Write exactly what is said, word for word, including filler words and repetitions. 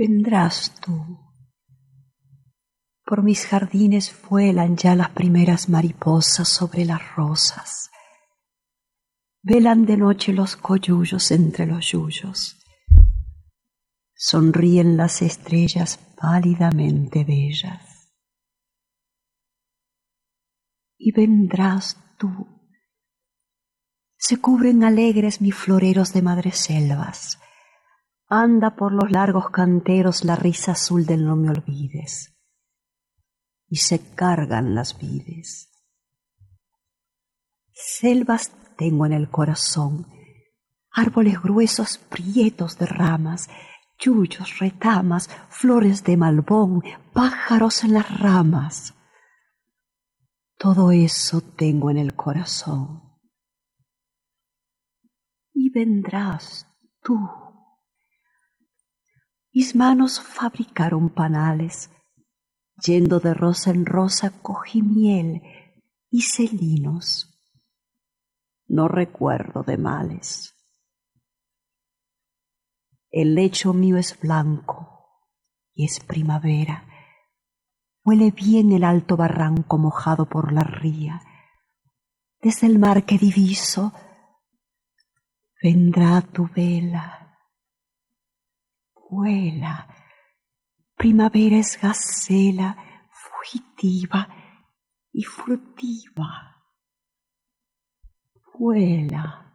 Vendrás tú. Por mis jardines vuelan ya las primeras mariposas sobre las rosas. Velan de noche los coyullos entre los yuyos. Sonríen las estrellas pálidamente bellas. Y vendrás tú. Se cubren alegres mis floreros de madreselvas. Anda por los largos canteros la risa azul del no me olvides. Y se cargan las vides. Selvas tengo en el corazón, árboles gruesos prietos de ramas, yuyos, retamas, flores de malbón, pájaros en las ramas. Todo eso tengo en el corazón. Y vendrás tú. Mis manos fabricaron panales. Yendo de rosa en rosa cogí miel y celinos. No recuerdo de males. El lecho mío es blanco y es primavera. Huele bien el alto barranco mojado por la ría. Desde el mar que diviso vendrá tu vela. Vuela. Primavera es gacela, fugitiva y furtiva. Vuela.